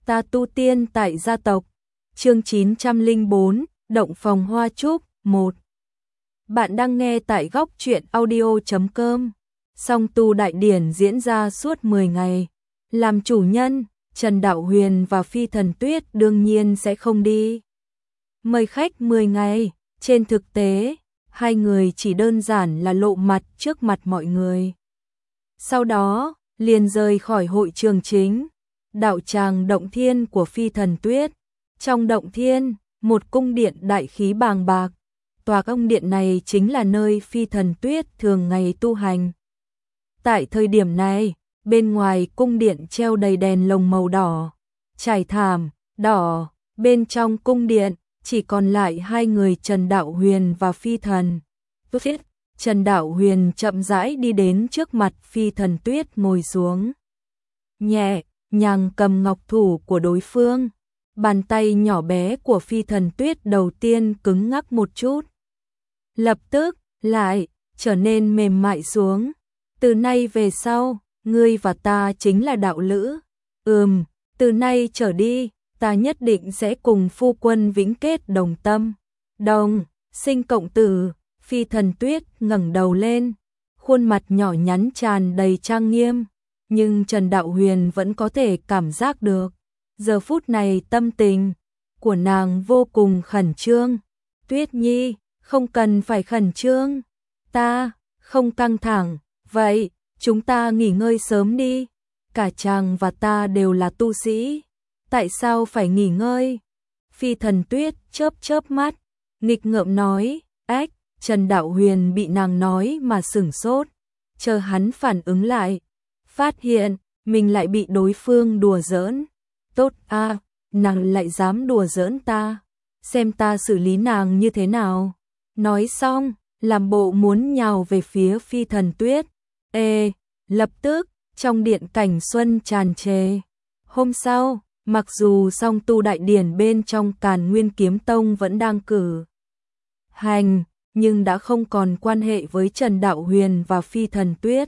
Ta tu tiên tại gia tộc. Chương 904, Động phòng hoa trúc 1. Bạn đang nghe tại góc truyện audio.com. Song tu đại điển diễn ra suốt 10 ngày. Làm chủ nhân, Trần Đạo Huyền và Phi Thần Tuyết đương nhiên sẽ không đi mời khách 10 ngày. Trên thực tế, hai người chỉ đơn giản là lộ mặt trước mặt mọi người. Sau đó, liền rời khỏi hội trường chính, đạo tràng Động Thiên của Phi Thần Tuyết. Trong Động Thiên, một cung điện đại khí bàng bạc. Tòa cung điện này chính là nơi Phi Thần Tuyết thường ngày tu hành. Tại thời điểm này, bên ngoài cung điện treo đầy đèn lồng màu đỏ, trải thảm đỏ. Bên trong cung điện chỉ còn lại hai người Trần Đạo Huyền và Phi Thần Tuyết. Trần Đạo Huyền chậm rãi đi đến trước mặt Phi Thần Tuyết ngồi xuống, nhẹ nhàng cầm ngọc thủ của đối phương. Bàn tay nhỏ bé của Phi Thần Tuyết đầu tiên cứng ngắc một chút, lập tức lại trở nên mềm mại xuống. Từ nay về sau, ngươi và ta chính là đạo lữ. Từ nay trở đi, ta nhất định sẽ cùng phu quân vĩnh kết đồng tâm, đồng sinh cộng tử. Phi Thần Tuyết ngẩng đầu lên, khuôn mặt nhỏ nhắn tràn đầy trang nghiêm, nhưng Trần Đạo Huyền vẫn có thể cảm giác được. Giờ phút này tâm tình của nàng vô cùng khẩn trương. Tuyết Nhi, không cần phải khẩn trương, ta không căng thẳng, vậy chúng ta nghỉ ngơi sớm đi. Cả chàng và ta đều là tu sĩ, tại sao phải nghỉ ngơi? Phi Thần Tuyết chớp chớp mắt, nghịch ngợm nói. Ách. Trần Đạo Huyền bị nàng nói mà sửng sốt, chờ hắn phản ứng lại, phát hiện mình lại bị đối phương đùa giỡn. Tốt a, nàng lại dám đùa giỡn ta, xem ta xử lý nàng như thế nào. Nói xong, làm bộ muốn nhào về phía Phi Thần Tuyết. Lập tức, trong điện cảnh xuân tràn trề. Hôm sau, mặc dù song tu đại điển bên trong Càn Nguyên Kiếm Tông vẫn đang cử hành, nhưng đã không còn quan hệ với Trần Đạo Huyền và Phi Thần Tuyết.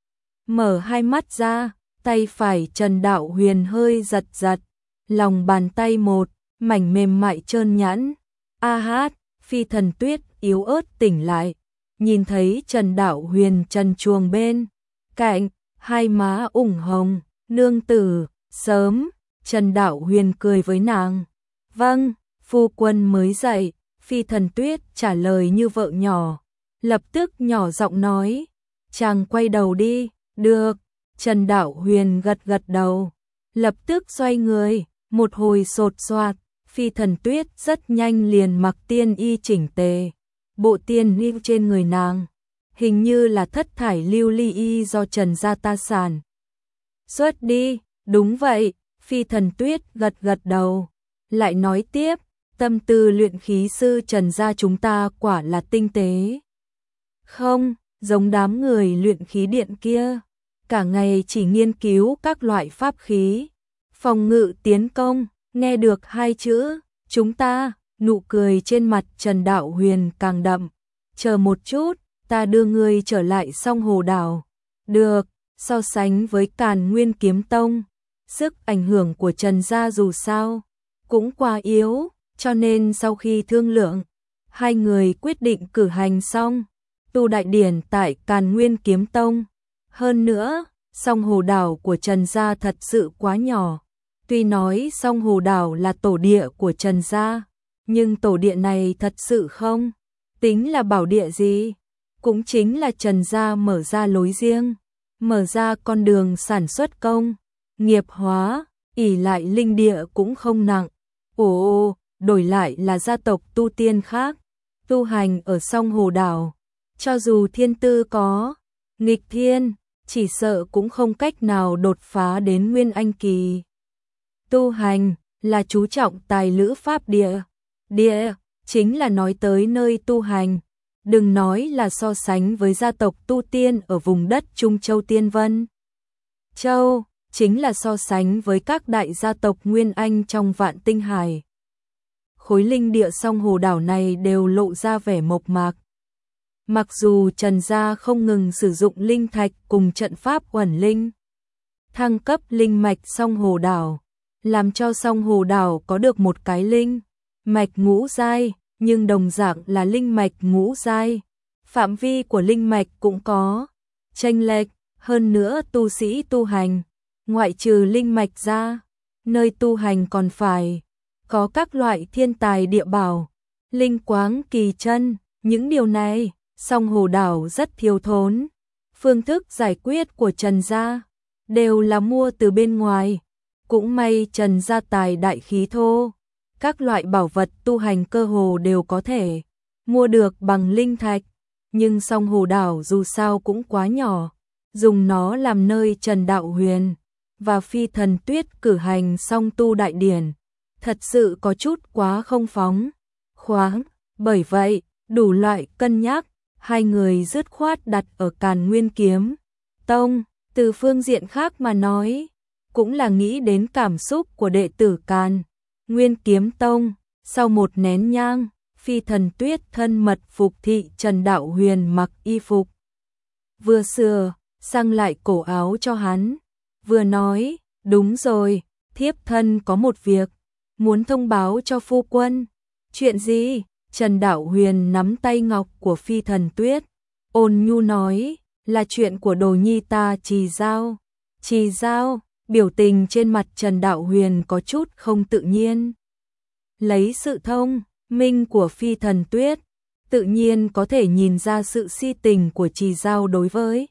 Mở hai mắt ra, tay phải Trần Đạo Huyền hơi giật giật, lòng bàn tay một mảnh mềm mại trơn nhẵn. A hát. Phi Thần Tuyết yếu ớt tỉnh lại, nhìn thấy Trần Đạo Huyền trần truồng bên cạnh, hai má ửng hồng. Nương tử, sớm. Trần Đạo Huyền cười với nàng. Vâng, phu quân mới dậy. Phi Thần Tuyết trả lời như vợ nhỏ, lập tức nhỏ giọng nói. Chàng quay đầu đi. Được. Trần Đạo Huyền gật gật đầu, lập tức xoay người, một hồi sột soạt. Phi Thần Tuyết rất nhanh liền mặc tiên y chỉnh tề. Bộ tiên y trên người nàng hình như là thất thải lưu ly y do Trần gia ta sản xuất đi. Đúng vậy. Phi Thần Tuyết gật gật đầu, lại nói tiếp. Tâm tư luyện khí sư Trần gia chúng ta quả là tinh tế, không giống đám người luyện khí điện kia, cả ngày chỉ nghiên cứu các loại pháp khí, phòng ngự tiến công. Nghe được hai chữ chúng ta, nụ cười trên mặt Trần Đạo Huyền càng đậm. Chờ một chút, ta đưa ngươi trở lại Song Hồ Đảo. Được. So sánh với Càn Nguyên Kiếm Tông, sức ảnh hưởng của Trần gia dù sao cũng quá yếu, cho nên sau khi thương lượng, hai người quyết định cử hành xong tu đại điển tại Càn Nguyên Kiếm Tông. Hơn nữa, Song Hồ Đảo của Trần gia thật sự quá nhỏ. Tuy nói Song Hồ Đảo là tổ địa của Trần gia, nhưng tổ địa này thật sự không tính là bảo địa gì, cũng chính là Trần gia mở ra lối riêng, mở ra con đường sản xuất công nghiệp hóa, ỷ lại linh địa cũng không nặng. Đổi lại là gia tộc tu tiên khác, tu hành ở Song Hồ Đảo, cho dù thiên tư có nghịch thiên, chỉ sợ cũng không cách nào đột phá đến Nguyên Anh kỳ. Tu hành là chú trọng tài lữ pháp địa. Địa chính là nói tới nơi tu hành, đừng nói là so sánh với gia tộc tu tiên ở vùng đất Trung Châu Tiên Vân Châu, chính là so sánh với các đại gia tộc Nguyên Anh trong Vạn Tinh Hải. Khối linh địa Song Hồ Đảo này đều lộ ra vẻ mộc mạc. Mặc dù Trần gia không ngừng sử dụng linh thạch cùng trận pháp uẩn linh, thăng cấp linh mạch Song Hồ Đảo, làm cho Song Hồ đảo có được một cái linh mạch ngũ giai, nhưng đồng dạng là linh mạch ngũ giai. Phạm vi của linh mạch cũng có chênh lệch, hơn nữa tu sĩ tu hành, ngoại trừ linh mạch ra, nơi tu hành còn phải có các loại thiên tài địa bảo, linh quáng kỳ chân, những điều này, Song Hồ đảo rất thiếu thốn. Phương thức giải quyết của Trần gia đều là mua từ bên ngoài, cũng may Trần gia tài đại khí thô, các loại bảo vật tu hành cơ hồ đều có thể mua được bằng linh thạch, nhưng Song Hồ đảo dù sao cũng quá nhỏ, dùng nó làm nơi Trần Đạo Huyền và Phi Thần Tuyết cử hành song tu đại điển, thật sự có chút quá không phóng khoáng, bởi vậy, đủ loại cân nhắc, hai người dứt khoát đặt ở Càn Nguyên Kiếm Tông. Từ phương diện khác mà nói, cũng là nghĩ đến cảm xúc của đệ tử Càn Nguyên Kiếm Tông. Sau một nén nhang, Phi Thần Tuyết thân mật phục thị Trần Đạo Huyền mặc y phục, vừa sửa sang lại cổ áo cho hắn, vừa nói, đúng rồi, thiếp thân có một việc muốn thông báo cho phu quân. Chuyện gì? Trần Đạo Huyền nắm tay ngọc của Phi Thần Tuyết, ôn nhu nói, là chuyện của đồ nhi ta Trì Dao. Trì Dao, biểu tình trên mặt Trần Đạo Huyền có chút không tự nhiên. Lấy sự thông minh của Phi Thần Tuyết, tự nhiên có thể nhìn ra sự si tình của Trì Dao đối với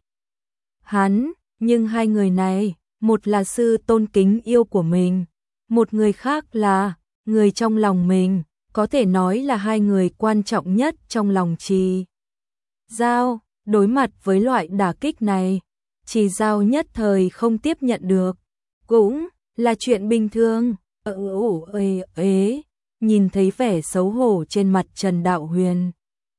hắn, nhưng hai người này, một là sư tôn kính yêu của mình, một người khác là người trong lòng mình, có thể nói là hai người quan trọng nhất trong lòng Trì Dao. Đối mặt với loại đả kích này, Trì Dao nhất thời không tiếp nhận được, cũng là chuyện bình thường. Nhìn thấy vẻ xấu hổ trên mặt Trần Đạo Huyền,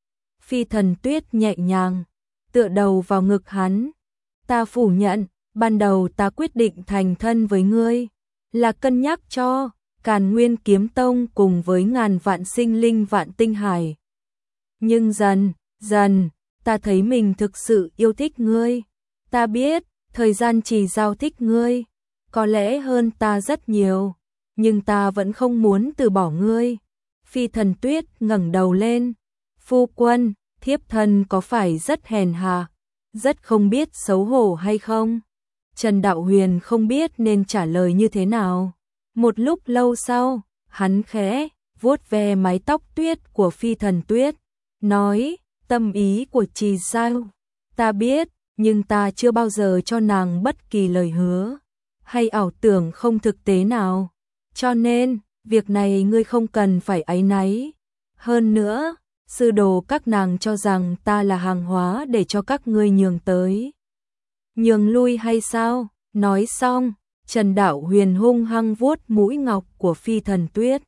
Phi Thần Tuyết nhẹ nhàng tựa đầu vào ngực hắn, ta phủ nhận, ban đầu ta quyết định thành thân với ngươi là cân nhắc cho Càn Nguyên Kiếm Tông cùng với ngàn vạn sinh linh vạn tinh hải. Nhưng dần dần, ta thấy mình thực sự yêu thích ngươi. Ta biết, thời gian Trì Dao thích ngươi, có lẽ hơn ta rất nhiều, nhưng ta vẫn không muốn từ bỏ ngươi. Phi Thần Tuyết ngẩng đầu lên, phu quân, thiếp thân có phải rất hèn hạ, rất không biết xấu hổ hay không? Trần Đạo Huyền không biết nên trả lời như thế nào. Một lúc lâu sau, hắn khẽ vuốt ve mái tóc tuyết của Phi Thần Tuyết, nói, tâm ý của Trì Dao ta biết, nhưng ta chưa bao giờ cho nàng bất kỳ lời hứa hay ảo tưởng không thực tế nào, cho nên việc này ngươi không cần phải áy náy. Hơn nữa, sư đồ các nàng cho rằng ta là hàng hóa để cho các ngươi nhường tới nhường lui hay sao? Nói xong, Trần Đạo Huyền hung hăng vuốt mũi ngọc của Phi Thần Tuyết,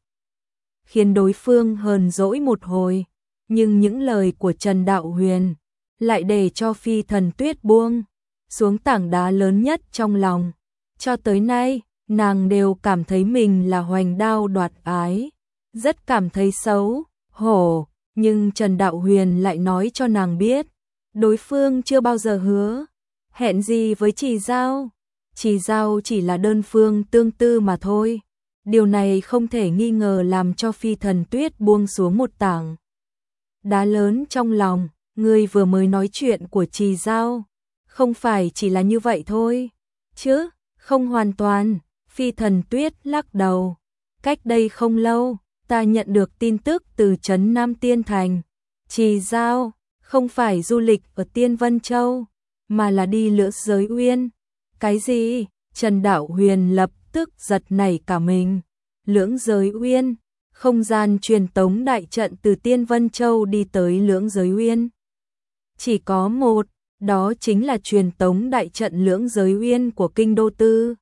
khiến đối phương hờn dỗi một hồi, nhưng những lời của Trần Đạo Huyền lại để cho Phi Thần Tuyết buông xuống tảng đá lớn nhất trong lòng. Cho tới nay, nàng đều cảm thấy mình là hoành đao đoạt ái, rất cảm thấy xấu hổ, nhưng Trần Đạo Huyền lại nói cho nàng biết, đối phương chưa bao giờ hứa hẹn gì với Trì Dao. Trì Dao chỉ là đơn phương tương tư mà thôi. Điều này không thể nghi ngờ làm cho Phi Thần Tuyết buông xuống một tảng đá lớn trong lòng. Ngươi vừa mới nói chuyện của Trì Dao, không phải chỉ là như vậy thôi chứ? Không hoàn toàn. Phi Thần Tuyết lắc đầu. Cách đây không lâu, ta nhận được tin tức từ trấn Nam Tiên Thành. Trì Dao không phải du lịch ở Tiên Vân Châu, mà là đi Lưỡng Giới Uyên. Cái gì? Trần Đạo Huyền lập tức giật nảy cả mình. Lưỡng Giới Uyên, không gian truyền tống đại trận từ Tiên Vân Châu đi tới Lưỡng Giới Uyên chỉ có một, đó chính là truyền tống đại trận Lưỡng Giới Uyên của Kinh Đô Tư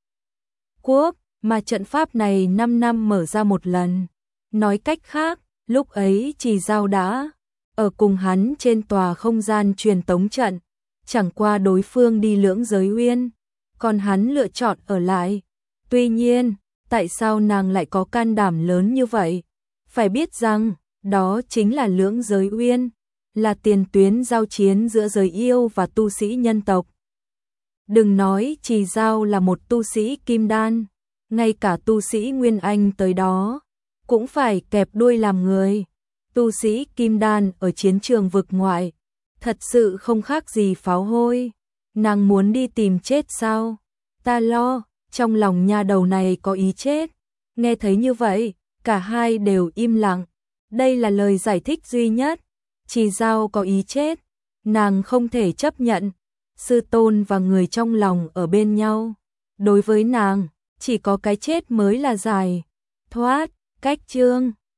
Quốc, mà trận pháp này 5 năm mở ra một lần. Nói cách khác, lúc ấy Trì Dao đã ở cùng hắn trên tòa không gian truyền tống trận, chẳng qua đối phương đi Lưỡng Giới Uyên, còn hắn lựa chọn ở lại. Tuy nhiên, tại sao nàng lại có can đảm lớn như vậy? Phải biết rằng, đó chính là Lưỡng Giới Uyên, là tiền tuyến giao chiến giữa giới yêu và tu sĩ nhân tộc. Đừng nói Trì Dao là một tu sĩ kim đan, ngay cả tu sĩ Nguyên Anh tới đó, cũng phải kẹp đuôi làm người. Tu sĩ Kim Đan ở chiến trường vực ngoại, thật sự không khác gì pháo hôi. Nàng muốn đi tìm chết sao? Ta lo, trong lòng nha đầu này có ý chết. Nghe thấy như vậy, cả hai đều im lặng. Đây là lời giải thích duy nhất. Chỉ Giao có ý chết, nàng không thể chấp nhận. Sư tôn và người trong lòng ở bên nhau. Đối với nàng, chỉ có cái chết mới là giải thoát. Cách chương